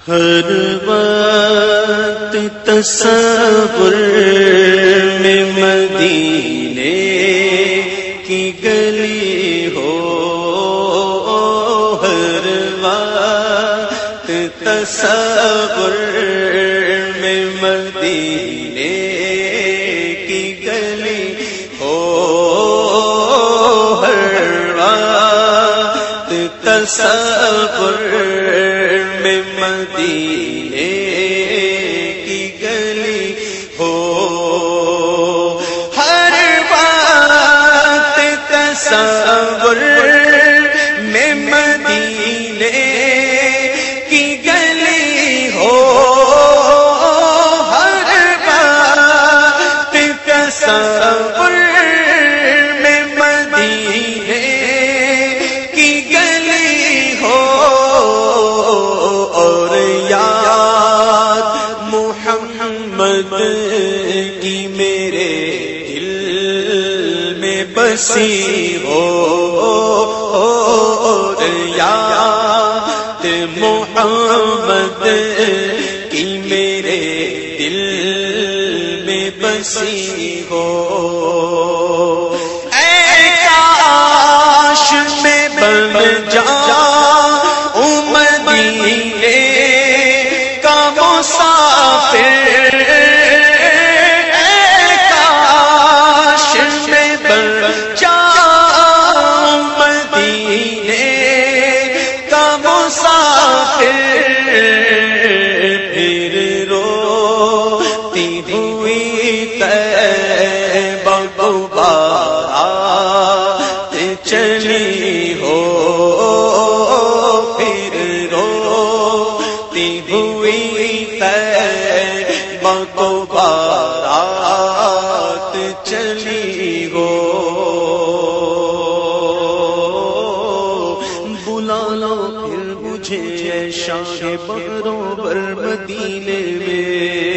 ہر وقت تصور میں مدینے کی گلی ہو، ہر وقت تصور میں مدینے کی گلی ہو، ہر وقت تصور میں مدینے کی گلی ہو، ہر وقت تصور میں مدینے کی گلی ہو، ہر وقت تصور میں مدینے کی گلی ہو، اور یاد محمد کی میرے دل میں بسی ہو، اور یاد محمد کی میرے دل میں بسی ہو، اے کاش میں بن جاؤں مدینے کا مسافر، اے کاش میں بن جاؤں مدینے کا مسافر، پھر روتی ہوئی طیبہ کو بارات چلی ہو، پھر روتی ہوئی طیبہ کو بارات چلی ہو، بلا لو پھر مجھے اے شاہ بحروں پر مدینے میں،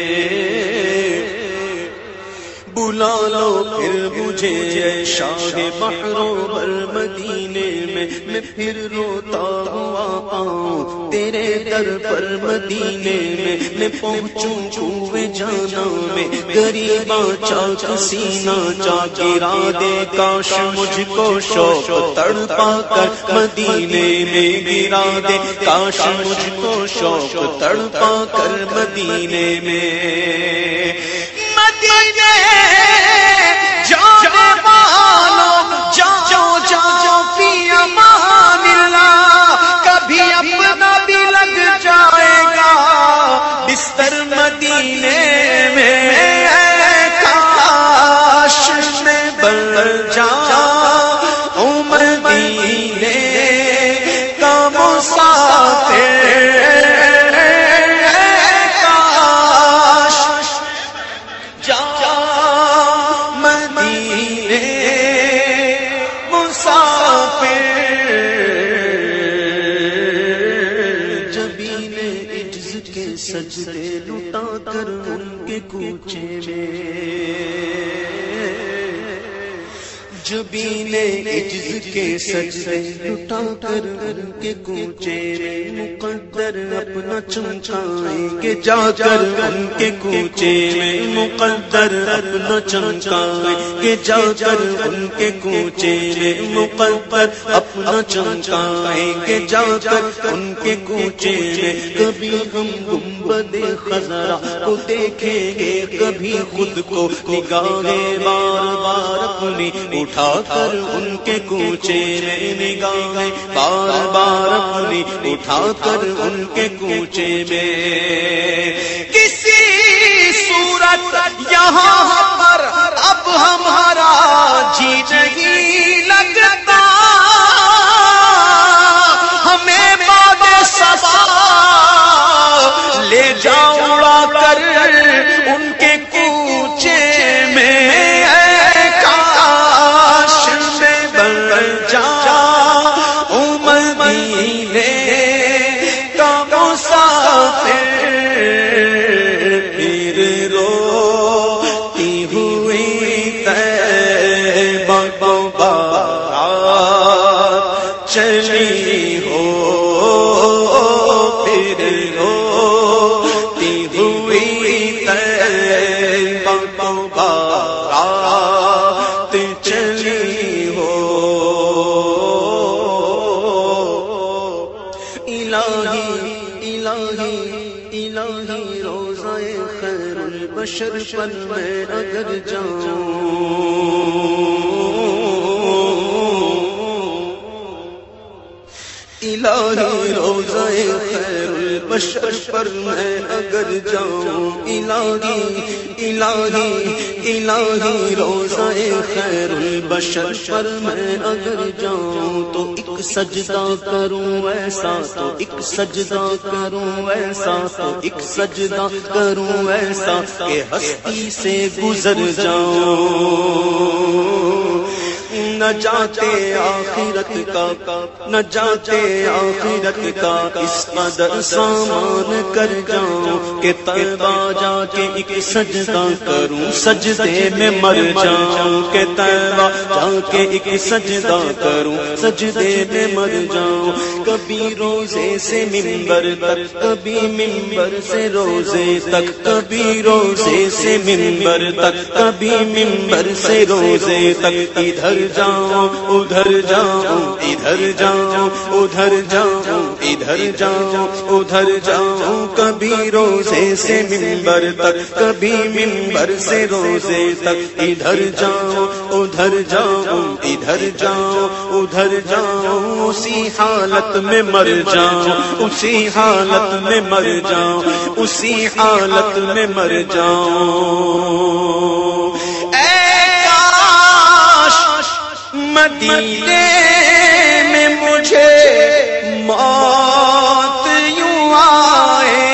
بلا لو پھر مجھے اے شاہ بحروں پر مدینے میں پھر روتا ہوا آؤں تیرے در پر مدینے میں پہنچوں کوئے جانا میں، غریباں چاک سینہ چا گرا دے، کاش مجھ کو شوق تڑپا کر مدینے میں گرا دے، کاش مجھ کو شوق تڑپا کر مدینے میں، مدینے جانے والوں جاؤ جاؤ فی امان اللہ، کبھی اپنا بھی لگ جائے گا بستر مدینے میں، کاش میں بن جاؤں مدینے کا مسافر، سجدے لٹا کر ان کے کوچے میں، جبین عجز کے سجدے لٹا کر ان کے کوچے میں، مقدر اپنا چمکائیں گے جا کر ان کے کوچے میں، مقدر اپنا چمکائیں گے جا کر ان کے کوچے میں، مقدر اپنا چمکائیں گے جا کر ان کے کوچے میں، کبھی ہم گنبد خضرا کو دیکھیں گے، کبھی خود کو نگاہیں بار بار اپنی اٹھا کر ان کے کوچے میں، نگاہیں بار بار اپنی اٹھا کر ان کے کوچے میں، کسی صورت یہاں پر اب ہمارا جی نہیں لگتا، ہمیں بعد صبا لے جاؤ اڑا کر ان کے کوچے میں، اے کاش میں بن جاؤں مدینے کا مسافر، پھر روتی ہوئی طیبہ کو بارات الہی روضہ خیر البشر پر میں اگر جاؤں، الہی روضہ خیر البشر پر میں اگر جاؤں، الہی روضہ خیر البشر پر میں اگر جاؤں، تو ایک سجدہ کروں ایسا، تو ایک سجدہ کروں ایسا، تو ایک سجدہ کروں ایسا کہ ہستی سے گزر جاؤں، نجات آخرت کا، نجات آخرت کا اس قدر سامان کر جاؤں کہ طیبہ جا کے ایک سجدہ کروں، سجدے میں مر جاؤں، کہ طیبہ جا کے ایک سجدہ کروں، سجدے میں مر جاؤں، کبھی روزے سے منبر تک، کبھی منبر سے روزے تک، کبھی روزے سے منبر تک، کبھی منبر سے روزے تک، ادھر جاؤں ادھر جاؤں، ادھر جاؤں ادھر جاؤں، ادھر جاؤں ادھر جاؤں، کبھی روزے سے منبر تک، کبھی منبر سے روزے تک، ادھر جاؤں ادھر جاؤں، ادھر جاؤں ادھر جاؤں، اسی حالت میں مر جاؤں، اسی حالت میں مر جاؤں، اسی حالت میں مر جاؤں۔ مدینے میں مجھے موت یوں آئے،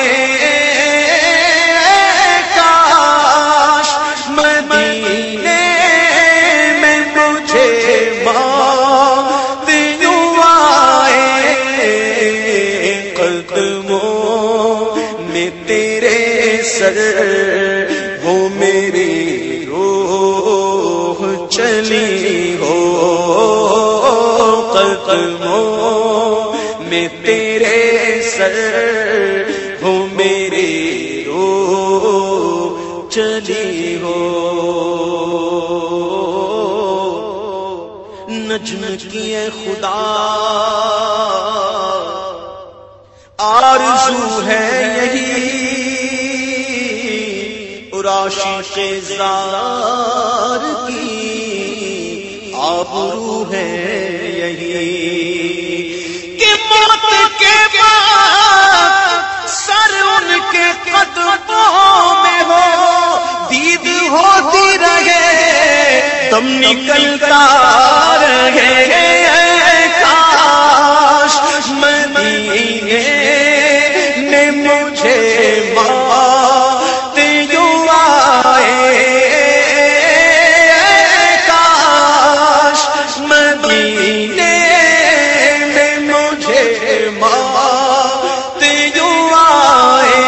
کاش مدینے میں مجھے موت یوں آئے، قدموں میں تیرے سر ہو میری روح چلی ہو، قدموں میں تیرے سر ہو میری روح چلی ہو، نجم کیے خدا آرزو ہے یہی، اور عاشق زار کی آبرو ہے یہی، کہ موت کے بعد سر ان کے قدموں میں ہو، دید ہوتی رہے تم نکلتا رہے، کاش مدینے نے مجھے موت یوں آئے، کاش مدینے میں مجھے موت یوں آئے،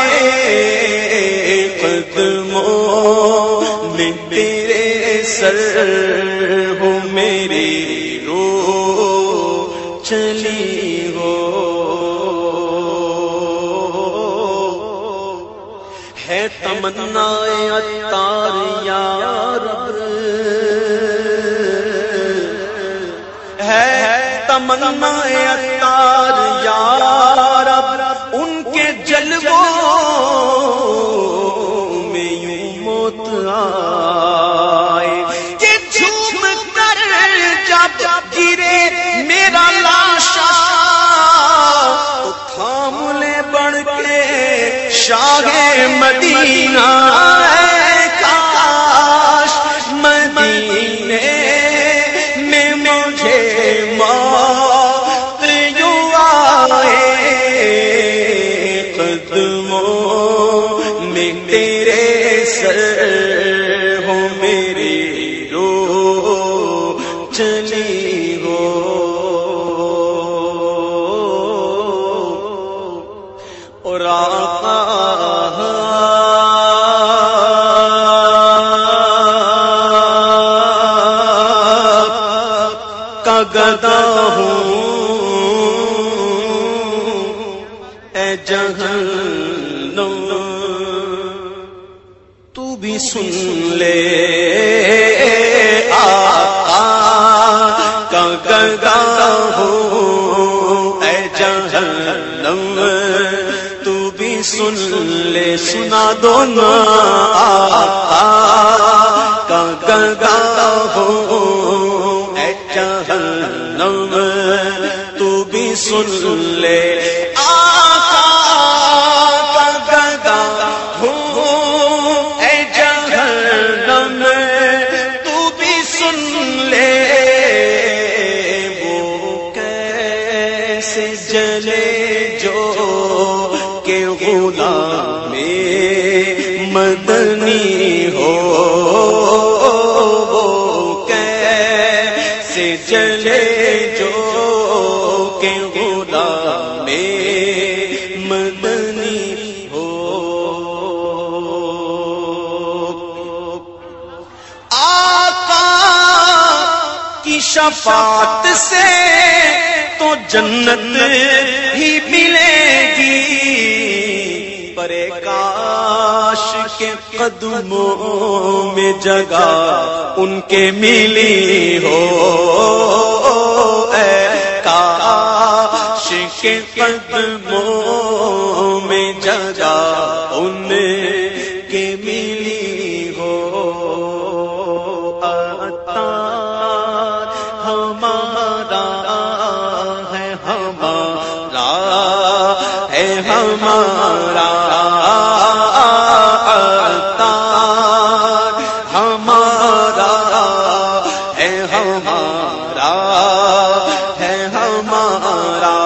قدموں میں تیرے سر ہو میری روح چلی ہو، ہے تمنا عطار یا رب، ہے تمنا عطار یا رب، ان کے جلووں میں یوں موت آئے، کہ جھوم کر جب گرے میرا لاشا، تو تھام لے بڑھ کے شاہ مدینہ، کاش مدینے میں مجھے موت یوں آئے، قدموں میں تیرے سر ہو میری روح چلی ہو، اور آقا کا گدا ہوں، اے جہنم تو بھی سن لے، آقا کا گدا ہوں، اے جہنم سن لے سنا دو نا آقا کا گدا ہو اے جہنم تو بھی سن لے آقا کا گدا ہو اے جہنم تو بھی سن لے وہ کیسے جلے جو کہ غلام مدنی ہو وہ کیسے جلے جو کہ غلام مدنی ہو آقا کی شفاعت سے تو جنت ہی ملے گی پر کاش کے قدموں میں جگہ ان کے ملی ہو اے کاش کے قدموں میں جگہ ان کے ملی ہو عطار ہمارا ہے ہمارا ہے ہمارا عطار ہمارا ہے ہمارا ہے ہمارا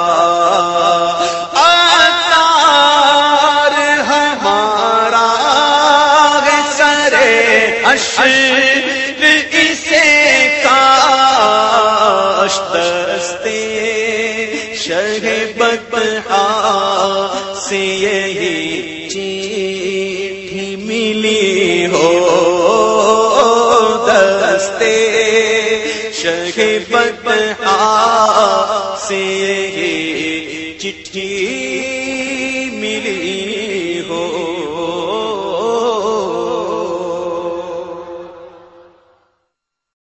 عطار ہمارا ہے سرے حشر اسے کاش دستے شہ بطحا سے یہی چیٹھی ملی ہو دستے شہ بطحا سے یہی چٹھی